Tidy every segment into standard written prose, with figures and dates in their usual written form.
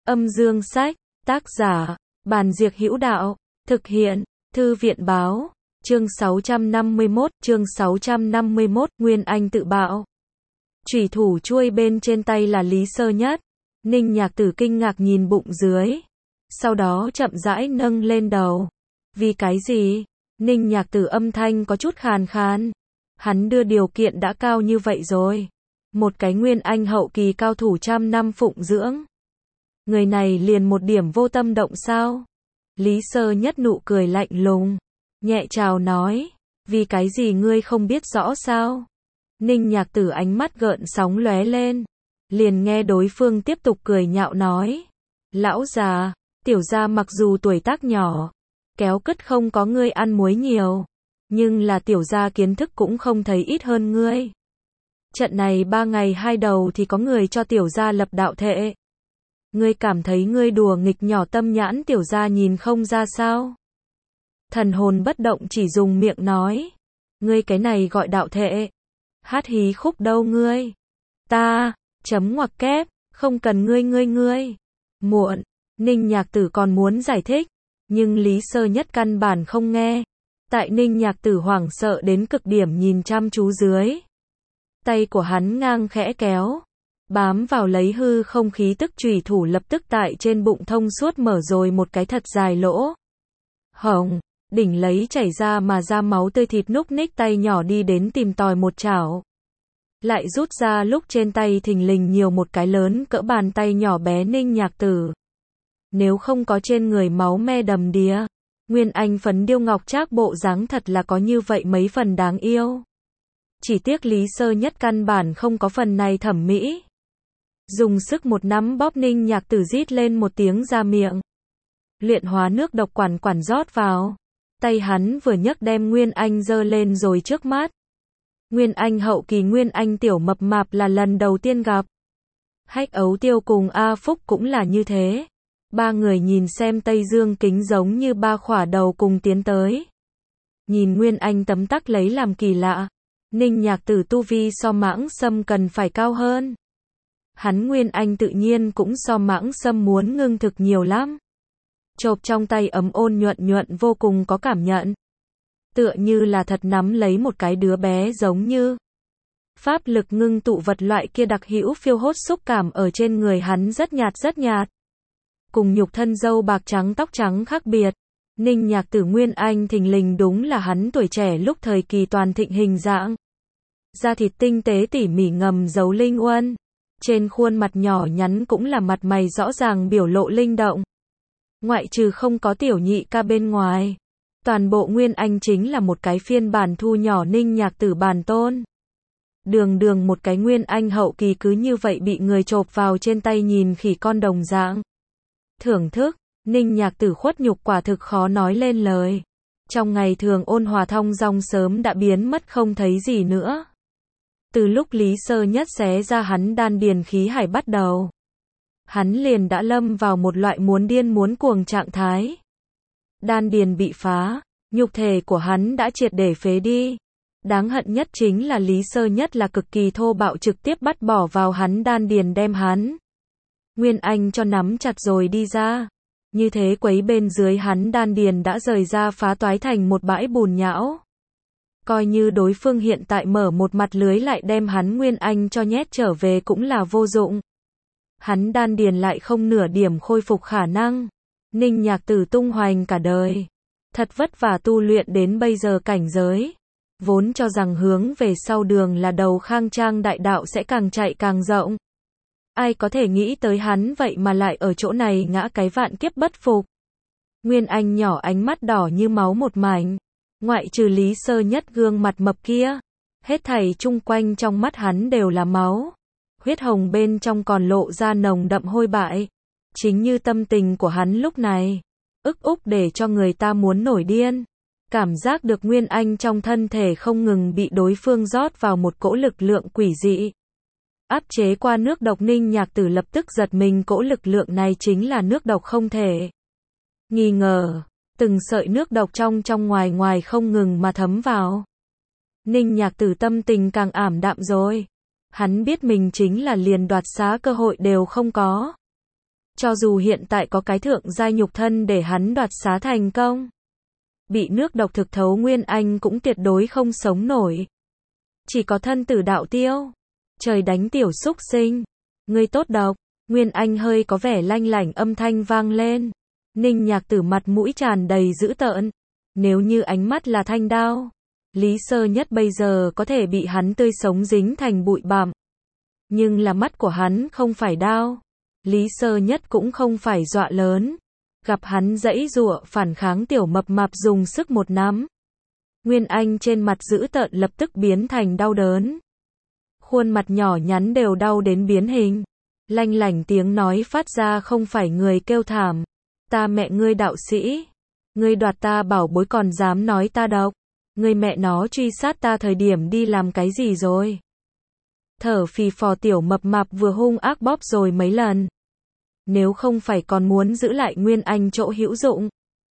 Âm dương sách, tác giả, Bàn Diệc Hữu Đạo, thực hiện, Thư viện báo, chương 651, Nguyên Anh tự bạo. Chủy thủ chuôi bên trên tay là Lý Sơ Nhất. Ninh Nhạc Tử kinh ngạc nhìn bụng dưới, sau đó chậm rãi nâng lên đầu. Vì cái gì? Ninh Nhạc Tử âm thanh có chút khàn khàn. Hắn đưa điều kiện đã cao như vậy rồi. Một cái Nguyên Anh hậu kỳ cao thủ trăm năm phụng dưỡng. Người này liền một điểm vô tâm động sao? Lý Sơ Nhất nụ cười lạnh lùng, nhẹ chào nói, vì cái gì ngươi không biết rõ sao? Ninh Nhạc Tử ánh mắt gợn sóng lóe lên, liền nghe đối phương tiếp tục cười nhạo nói, lão già, tiểu gia mặc dù tuổi tác nhỏ, kéo cất không có ngươi ăn muối nhiều, nhưng là tiểu gia kiến thức cũng không thấy ít hơn ngươi. Trận này 3 ngày 2 đầu thì có người cho tiểu gia lập đạo thệ. Ngươi cảm thấy ngươi đùa nghịch nhỏ tâm nhãn tiểu gia nhìn không ra sao? Thần hồn bất động chỉ dùng miệng nói. Ngươi cái này gọi đạo thệ. Hát hí khúc đâu ngươi? Ta, chấm ngoặc kép, không cần ngươi. Muộn, Ninh Nhạc Tử còn muốn giải thích, nhưng Lý Sơ Nhất căn bản không nghe. Tại Ninh Nhạc Tử hoảng sợ đến cực điểm nhìn chăm chú dưới. Tay của hắn ngang khẽ kéo, bám vào lấy hư không khí tức chủy thủ lập tức tại trên bụng thông suốt mở rồi một cái thật dài lỗ hổng, đỉnh lấy chảy ra mà ra máu tươi thịt núc ních tay nhỏ đi đến tìm tòi một chảo. Lại rút ra lúc trên tay thình lình nhiều một cái lớn cỡ bàn tay nhỏ bé Ninh Nhạc Tử. Nếu không có trên người máu me đầm đìa, Nguyên Anh phấn điêu ngọc trác bộ dáng thật là có như vậy mấy phần đáng yêu. Chỉ tiếc Lý Sơ Nhất căn bản không có phần này thẩm mỹ. Dùng sức một nắm bóp Ninh Nhạc Tử rít lên một tiếng ra miệng. Luyện hóa nước độc quản rót vào. Tay hắn vừa nhấc đem Nguyên Anh giơ lên rồi trước mắt. Nguyên Anh hậu kỳ Nguyên Anh tiểu mập mạp là lần đầu tiên gặp. Hách Ấu Tiêu cùng A Phúc cũng là như thế. Ba người nhìn xem Tây Dương kính giống như ba khỏa đầu cùng tiến tới. Nhìn Nguyên Anh tấm tắc lấy làm kỳ lạ. Ninh Nhạc Tử tu vi so Mãng Sâm cần phải cao hơn. Hắn Nguyên Anh tự nhiên cũng so Mãng Sâm muốn ngưng thực nhiều lắm. Chộp trong tay ấm ôn nhuận vô cùng có cảm nhận. Tựa như là thật nắm lấy một cái đứa bé giống như. Pháp lực ngưng tụ vật loại kia đặc hữu phiêu hốt xúc cảm ở trên người hắn rất nhạt. Cùng nhục thân râu bạc trắng tóc trắng khác biệt. Ninh Nhạc Tử Nguyên Anh thình lình đúng là hắn tuổi trẻ lúc thời kỳ toàn thịnh hình dạng. Da thịt tinh tế tỉ mỉ ngầm giấu linh uân. Trên khuôn mặt nhỏ nhắn cũng là mặt mày rõ ràng biểu lộ linh động. Ngoại trừ không có tiểu nhị ca bên ngoài. Toàn bộ Nguyên Anh chính là một cái phiên bản thu nhỏ Ninh Nhạc Tử bản tôn. Đường một cái Nguyên Anh hậu kỳ cứ như vậy bị người chộp vào trên tay nhìn khỉ con đồng dạng. Thưởng thức, Ninh Nhạc Tử khuất nhục quả thực khó nói lên lời. Trong ngày thường ôn hòa thong dong sớm đã biến mất không thấy gì nữa. Từ lúc Lý Sơ Nhất xé ra hắn đan điền khí hải bắt đầu, hắn liền đã lâm vào một loại muốn điên muốn cuồng trạng thái. Đan điền bị phá, nhục thể của hắn đã triệt để phế đi. Đáng hận nhất chính là Lý Sơ Nhất là cực kỳ thô bạo trực tiếp bắt bỏ vào hắn đan điền đem hắn Nguyên Anh cho nắm chặt rồi đi ra. Như thế quấy bên dưới hắn đan điền đã rời ra phá toái thành một bãi bùn nhão. Coi như đối phương hiện tại mở một mặt lưới lại đem hắn Nguyên Anh cho nhét trở về cũng là vô dụng. Hắn đan điền lại không nửa điểm khôi phục khả năng. Ninh Nhạc Tử tung hoành cả đời. Thật vất vả tu luyện đến bây giờ cảnh giới. Vốn cho rằng hướng về sau đường là đầu khang trang đại đạo sẽ càng chạy càng rộng. Ai có thể nghĩ tới hắn vậy mà lại ở chỗ này ngã cái vạn kiếp bất phục. Nguyên Anh nhỏ ánh mắt đỏ như máu một mảnh. Ngoại trừ Lý Sơ Nhất gương mặt mập kia. Hết thảy chung quanh trong mắt hắn đều là máu. Huyết hồng bên trong còn lộ ra nồng đậm hôi bại. Chính như tâm tình của hắn lúc này. Ức úc để cho người ta muốn nổi điên. Cảm giác được Nguyên Anh trong thân thể không ngừng bị đối phương rót vào một cỗ lực lượng quỷ dị. Áp chế qua nước độc Ninh Nhạc Tử lập tức giật mình cỗ lực lượng này chính là nước độc không thể nghi ngờ. Từng sợi nước độc trong ngoài không ngừng mà thấm vào. Ninh Nhạc Tử tâm tình càng ảm đạm rồi. Hắn biết mình chính là liền đoạt xá cơ hội đều không có. Cho dù hiện tại có cái thượng giai nhục thân để hắn đoạt xá thành công, bị nước độc thực thấu Nguyên Anh cũng tuyệt đối không sống nổi. Chỉ có thân tử đạo tiêu. Trời đánh tiểu xúc sinh. Ngươi tốt độc. Nguyên Anh hơi có vẻ lanh lảnh âm thanh vang lên. Ninh Nhạc Tử mặt mũi tràn đầy dữ tợn. Nếu như ánh mắt là thanh đao, Lý Sơ Nhất bây giờ có thể bị hắn tươi sống dính thành bụi bặm. Nhưng là mắt của hắn không phải đao. Lý Sơ Nhất cũng không phải dọa lớn. Gặp hắn giãy giụa phản kháng tiểu mập mạp dùng sức một nắm. Nguyên Anh trên mặt dữ tợn lập tức biến thành đau đớn. Khuôn mặt nhỏ nhắn đều đau đến biến hình. Lanh lảnh tiếng nói phát ra không phải người kêu thảm. Ta mẹ ngươi đạo sĩ. Ngươi đoạt ta bảo bối còn dám nói ta độc. Ngươi mẹ nó truy sát ta thời điểm đi làm cái gì rồi? Thở phì phò tiểu mập mạp vừa hung ác bóp rồi mấy lần. Nếu không phải còn muốn giữ lại Nguyên Anh chỗ hữu dụng.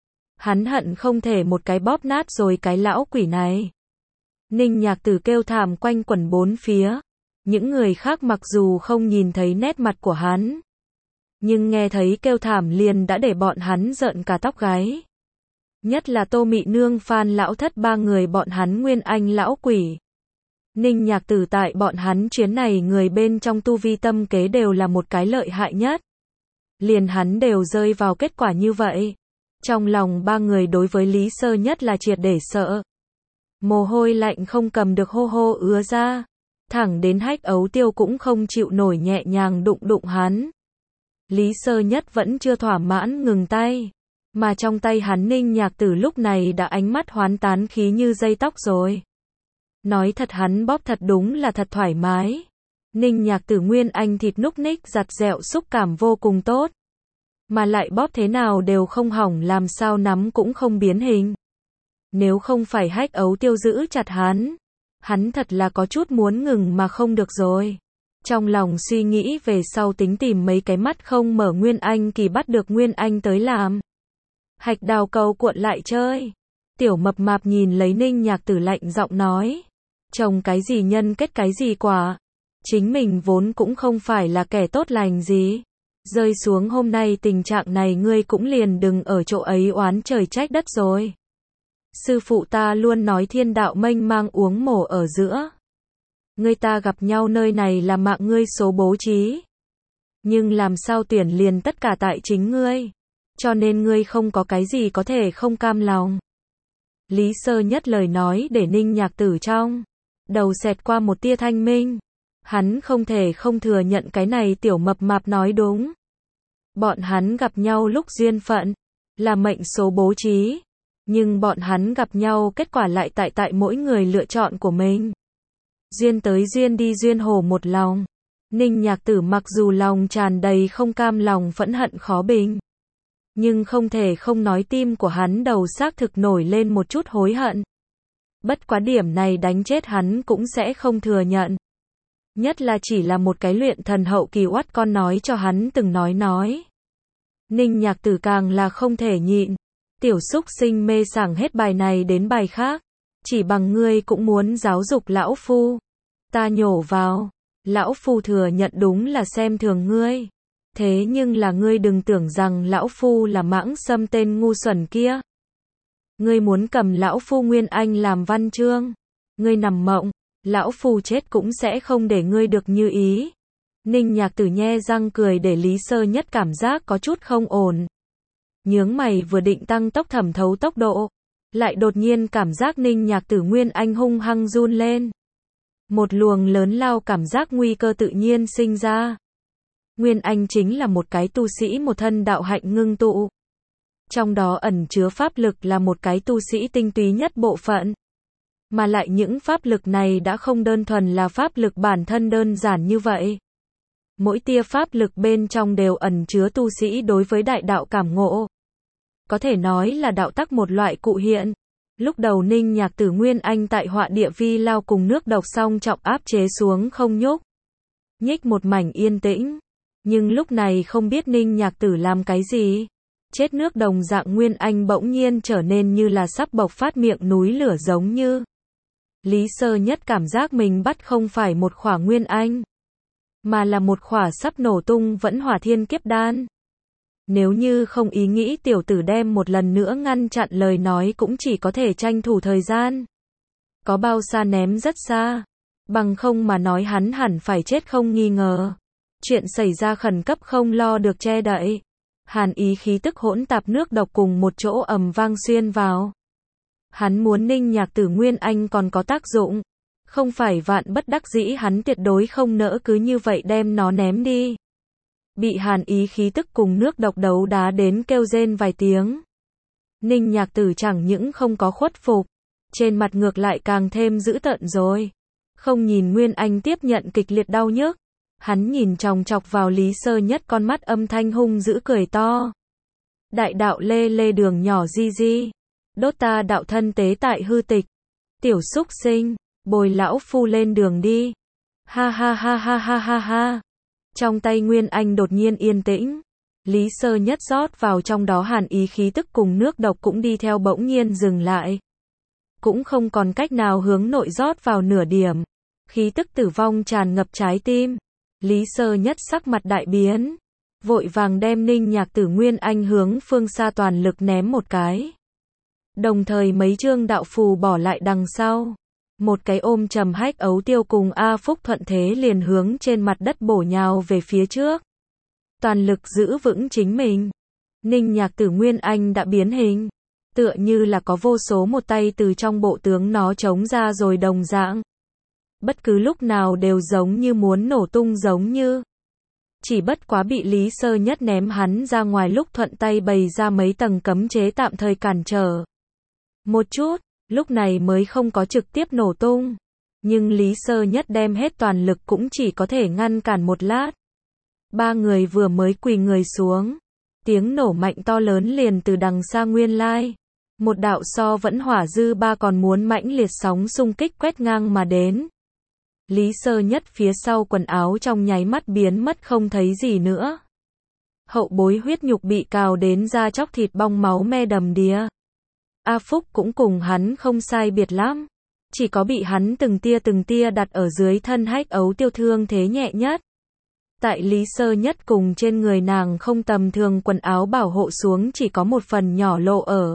Hắn hận không thể một cái bóp nát rồi cái lão quỷ này. Ninh Nhạc Tử kêu thảm quanh quẩn bốn phía. Những người khác mặc dù không nhìn thấy nét mặt của hắn, nhưng nghe thấy kêu thảm liền đã để bọn hắn rợn cả tóc gáy. Nhất là Tô Mị Nương Phan lão thất ba người bọn hắn Nguyên Anh lão quỷ. Ninh Nhạc Tử tại bọn hắn chuyến này người bên trong tu vi tâm kế đều là một cái lợi hại nhất. Liền hắn đều rơi vào kết quả như vậy. Trong lòng ba người đối với Lý Sơ Nhất là triệt để sợ. Mồ hôi lạnh không cầm được hô hô ứa ra. Thẳng đến Hách Ấu Tiêu cũng không chịu nổi nhẹ nhàng đụng đụng hắn. Lý Sơ Nhất vẫn chưa thỏa mãn ngừng tay. Mà trong tay hắn Ninh Nhạc Tử lúc này đã ánh mắt hoán tán khí như dây tóc rồi. Nói thật hắn bóp thật đúng là thật thoải mái. Ninh Nhạc Tử Nguyên Anh thịt núc ních giặt dẹo xúc cảm vô cùng tốt. Mà lại bóp thế nào đều không hỏng làm sao nắm cũng không biến hình. Nếu không phải Hách Ấu Tiêu giữ chặt hắn thật là có chút muốn ngừng mà không được rồi. Trong lòng suy nghĩ về sau tính tìm mấy cái mắt không mở Nguyên Anh kỳ bắt được Nguyên Anh tới làm. Hạch đào cầu cuộn lại chơi. Tiểu mập mạp nhìn lấy Ninh Nhạc Tử lạnh giọng nói. Trồng cái gì nhân kết cái gì quả. Chính mình vốn cũng không phải là kẻ tốt lành gì. Rơi xuống hôm nay tình trạng này ngươi cũng liền đừng ở chỗ ấy oán trời trách đất rồi. Sư phụ ta luôn nói thiên đạo mênh mang uống mổ ở giữa. Ngươi ta gặp nhau nơi này là mạng ngươi số bố trí. Nhưng làm sao tuyển liền tất cả tại chính ngươi. Cho nên ngươi không có cái gì có thể không cam lòng. Lý Sơ Nhất lời nói để Ninh Nhạc Tử trong đầu xẹt qua một tia thanh minh. Hắn không thể không thừa nhận cái này tiểu mập mạp nói đúng. Bọn hắn gặp nhau lúc duyên phận, là mệnh số bố trí. Nhưng bọn hắn gặp nhau kết quả lại tại mỗi người lựa chọn của mình. Duyên tới duyên đi duyên hồ một lòng. Ninh Nhạc Tử mặc dù lòng tràn đầy không cam lòng phẫn hận khó bình. Nhưng không thể không nói tim của hắn đầu xác thực nổi lên một chút hối hận. Bất quá điểm này đánh chết hắn cũng sẽ không thừa nhận. Nhất là chỉ là một cái luyện thần hậu kỳ oắt con nói cho hắn từng nói. Ninh Nhạc Tử càng là không thể nhịn. Tiểu xúc sinh mê sảng hết bài này đến bài khác. Chỉ bằng ngươi cũng muốn giáo dục lão phu. Ta nhổ vào. Lão phu thừa nhận đúng là xem thường ngươi. Thế nhưng là ngươi đừng tưởng rằng lão phu là mãng xâm tên ngu xuẩn kia. Ngươi muốn cầm lão phu Nguyên Anh làm văn chương. Ngươi nằm mộng. Lão phu chết cũng sẽ không để ngươi được như ý. Ninh Nhạc Tử nhe răng cười để Lý Sơ Nhất cảm giác có chút không ổn. Nhướng mày vừa định tăng tốc thẩm thấu tốc độ. Lại đột nhiên cảm giác Ninh Nhạc Tử Nguyên Anh hung hăng run lên. Một luồng lớn lao cảm giác nguy cơ tự nhiên sinh ra. Nguyên Anh chính là một cái tu sĩ một thân đạo hạnh ngưng tụ. Trong đó ẩn chứa pháp lực là một cái tu sĩ tinh túy nhất bộ phận. Mà lại những pháp lực này đã không đơn thuần là pháp lực bản thân đơn giản như vậy. Mỗi tia pháp lực bên trong đều ẩn chứa tu sĩ đối với đại đạo cảm ngộ. Có thể nói là đạo tắc một loại cụ hiện. Lúc đầu Ninh Nhạc Tử Nguyên Anh tại họa địa vi lao cùng nước độc song trọng áp chế xuống không nhúc nhích một mảnh yên tĩnh. Nhưng lúc này không biết Ninh Nhạc Tử làm cái gì. Chết nước đồng dạng Nguyên Anh bỗng nhiên trở nên như là sắp bộc phát miệng núi lửa giống như. Lý Sơ Nhất cảm giác mình bắt không phải một khỏa Nguyên Anh. Mà là một khỏa sắp nổ tung vẫn hỏa thiên kiếp đan. Nếu như không ý nghĩ tiểu tử đem một lần nữa ngăn chặn lời nói cũng chỉ có thể tranh thủ thời gian. Có bao xa ném rất xa. Bằng không mà nói hắn hẳn phải chết không nghi ngờ. Chuyện xảy ra khẩn cấp không lo được che đậy. Hàn ý khí tức hỗn tạp nước độc cùng một chỗ ầm vang xuyên vào. Hắn muốn Ninh Nhạc Tử Nguyên Anh còn có tác dụng. Không phải vạn bất đắc dĩ hắn tuyệt đối không nỡ cứ như vậy đem nó ném đi. Bị hàn ý khí tức cùng nước độc đấu đá đến kêu rên vài tiếng. Ninh Nhạc Tử chẳng những không có khuất phục, trên mặt ngược lại càng thêm dữ tợn rồi. Không nhìn Nguyên Anh tiếp nhận kịch liệt đau nhức, hắn nhìn chòng chọc vào Lý Sơ Nhất, con mắt âm thanh hung dữ cười to. Đại đạo lê lê đường nhỏ di di, đốt ta đạo thân tế tại hư tịch. Tiểu xúc sinh, bồi lão phu lên đường đi. Ha ha ha ha ha ha ha. Trong tay Nguyên Anh đột nhiên yên tĩnh. Lý Sơ Nhất rót vào trong đó hàn ý khí tức cùng nước độc cũng đi theo bỗng nhiên dừng lại. Cũng không còn cách nào hướng nội rót vào nửa điểm. Khí tức tử vong tràn ngập trái tim. Lý Sơ Nhất sắc mặt đại biến. Vội vàng đem Ninh Nhạc Tử Nguyên Anh hướng phương xa toàn lực ném một cái. Đồng thời mấy chương đạo phù bỏ lại đằng sau. Một cái ôm trầm Hách Ấu Tiêu cùng A Phúc thuận thế liền hướng trên mặt đất bổ nhào về phía trước. Toàn lực giữ vững chính mình. Ninh Nhạc Tử Nguyên Anh đã biến hình. Tựa như là có vô số một tay từ trong bộ tướng nó chống ra rồi đồng dạng. Bất cứ lúc nào đều giống như muốn nổ tung giống như. Chỉ bất quá bị Lý Sơ Nhất ném hắn ra ngoài lúc thuận tay bày ra mấy tầng cấm chế tạm thời cản trở. Một chút, lúc này mới không có trực tiếp nổ tung. Nhưng Lý Sơ Nhất đem hết toàn lực cũng chỉ có thể ngăn cản một lát. Ba người vừa mới quỳ người xuống. Tiếng nổ mạnh to lớn liền từ đằng xa nguyên lai. Một đạo so vẫn hỏa dư ba còn muốn mãnh liệt sóng xung kích quét ngang mà đến. Lý Sơ Nhất phía sau quần áo trong nháy mắt biến mất không thấy gì nữa. Hậu bối huyết nhục bị cào đến da chóc thịt bong máu me đầm đìa. A Phúc cũng cùng hắn không sai biệt lắm. Chỉ có bị hắn từng tia đặt ở dưới thân Hách Ấu Tiêu thương thế nhẹ nhất. Tại Lý Sơ Nhất cùng trên người nàng không tầm thường quần áo bảo hộ xuống chỉ có một phần nhỏ lộ ở.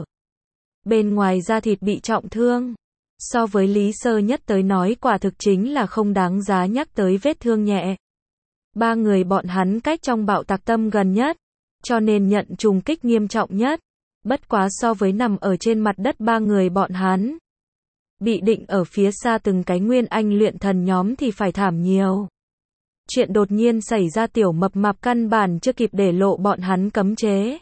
Bên ngoài da thịt bị trọng thương. So với Lý Sơ Nhất tới nói quả thực chính là không đáng giá nhắc tới vết thương nhẹ. Ba người bọn hắn cách trong bạo tạc tâm gần nhất, cho nên nhận trùng kích nghiêm trọng nhất. Bất quá so với nằm ở trên mặt đất ba người bọn hắn, bị định ở phía xa từng cái Nguyên Anh luyện thần nhóm thì phải thảm nhiều. Chuyện đột nhiên xảy ra tiểu mập mạp căn bản chưa kịp để lộ bọn hắn cấm chế.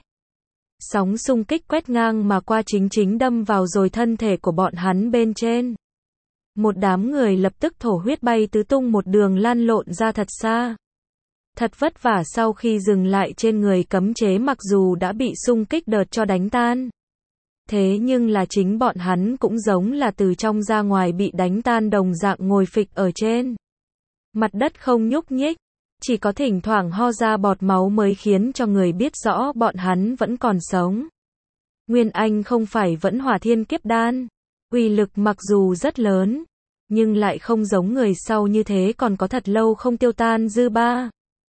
Sóng xung kích quét ngang mà qua chính đâm vào rồi thân thể của bọn hắn bên trên. Một đám người lập tức thổ huyết bay tứ tung một đường lăn lộn ra thật xa. Thật vất vả sau khi dừng lại trên người cấm chế mặc dù đã bị xung kích đợt cho đánh tan. Thế nhưng là chính bọn hắn cũng giống là từ trong ra ngoài bị đánh tan đồng dạng ngồi phịch ở trên. Mặt đất không nhúc nhích, chỉ có thỉnh thoảng ho ra bọt máu mới khiến cho người biết rõ bọn hắn vẫn còn sống. Nguyên Anh không phải vẫn hỏa thiên kiếp đan, uy lực mặc dù rất lớn, nhưng lại không giống người sau như thế còn có thật lâu không tiêu tan dư ba.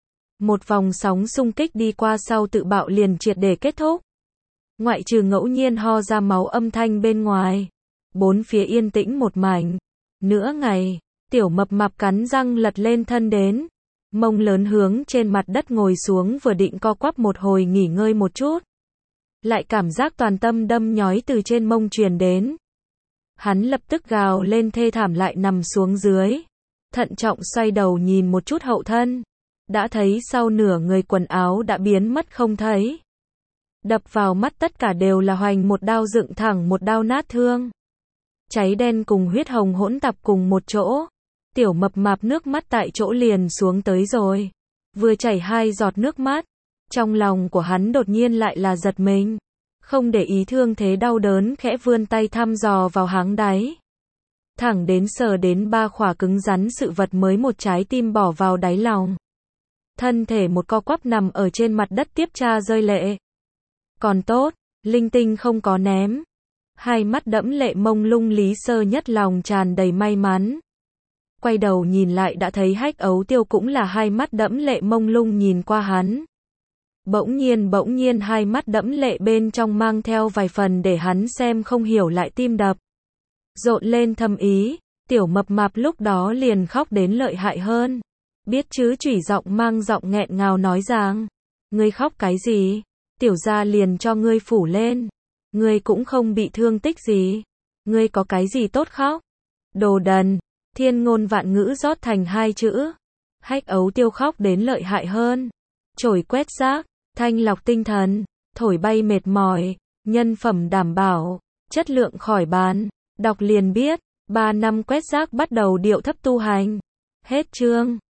Một vòng sóng xung kích đi qua sau tự bạo liền triệt để kết thúc. Ngoại trừ ngẫu nhiên ho ra máu âm thanh bên ngoài, bốn phía yên tĩnh một mảnh. Nửa ngày, tiểu mập mạp cắn răng lật lên thân đến, mông lớn hướng trên mặt đất ngồi xuống vừa định co quắp một hồi nghỉ ngơi một chút. Lại cảm giác toàn tâm đâm nhói từ trên mông truyền đến. Hắn lập tức gào lên thê thảm lại nằm xuống dưới. Thận trọng xoay đầu nhìn một chút hậu thân. Đã thấy sau nửa người quần áo đã biến mất không thấy. Đập vào mắt tất cả đều là hoành một đao dựng thẳng một đao nát thương. Cháy đen cùng huyết hồng hỗn tạp cùng một chỗ. Tiểu mập mạp nước mắt tại chỗ liền xuống tới rồi. Vừa chảy hai giọt nước mắt. Trong lòng của hắn đột nhiên lại là giật mình. Không để ý thương thế đau đớn khẽ vươn tay thăm dò vào háng đáy. Thẳng đến sờ đến ba khỏa cứng rắn sự vật mới một trái tim bỏ vào đáy lòng. Thân thể một co quắp nằm ở trên mặt đất tiếp tra rơi lệ. Còn tốt, linh tinh không có ném. Hai mắt đẫm lệ mông lung Lý Sơ Nhất lòng tràn đầy may mắn. Quay đầu nhìn lại đã thấy Hách Ấu Tiêu cũng là hai mắt đẫm lệ mông lung nhìn qua hắn. Bỗng nhiên hai mắt đẫm lệ bên trong mang theo vài phần để hắn xem không hiểu lại tim đập rộn lên thâm ý, tiểu mập mạp lúc đó liền khóc đến lợi hại hơn. Biết chứ, chủy giọng mang giọng nghẹn ngào nói rằng, ngươi khóc cái gì? Tiểu gia liền cho ngươi phủ lên. Ngươi cũng không bị thương tích gì. Ngươi có cái gì tốt khóc? Đồ đần, thiên ngôn vạn ngữ rót thành hai chữ. Hách Ấu Tiêu khóc đến lợi hại hơn. Chổi quét rác, thanh lọc tinh thần, thổi bay mệt mỏi, nhân phẩm đảm bảo, chất lượng khỏi bàn. Đọc liền biết, 3 năm quét rác bắt đầu điệu thấp tu hành. Hết chương.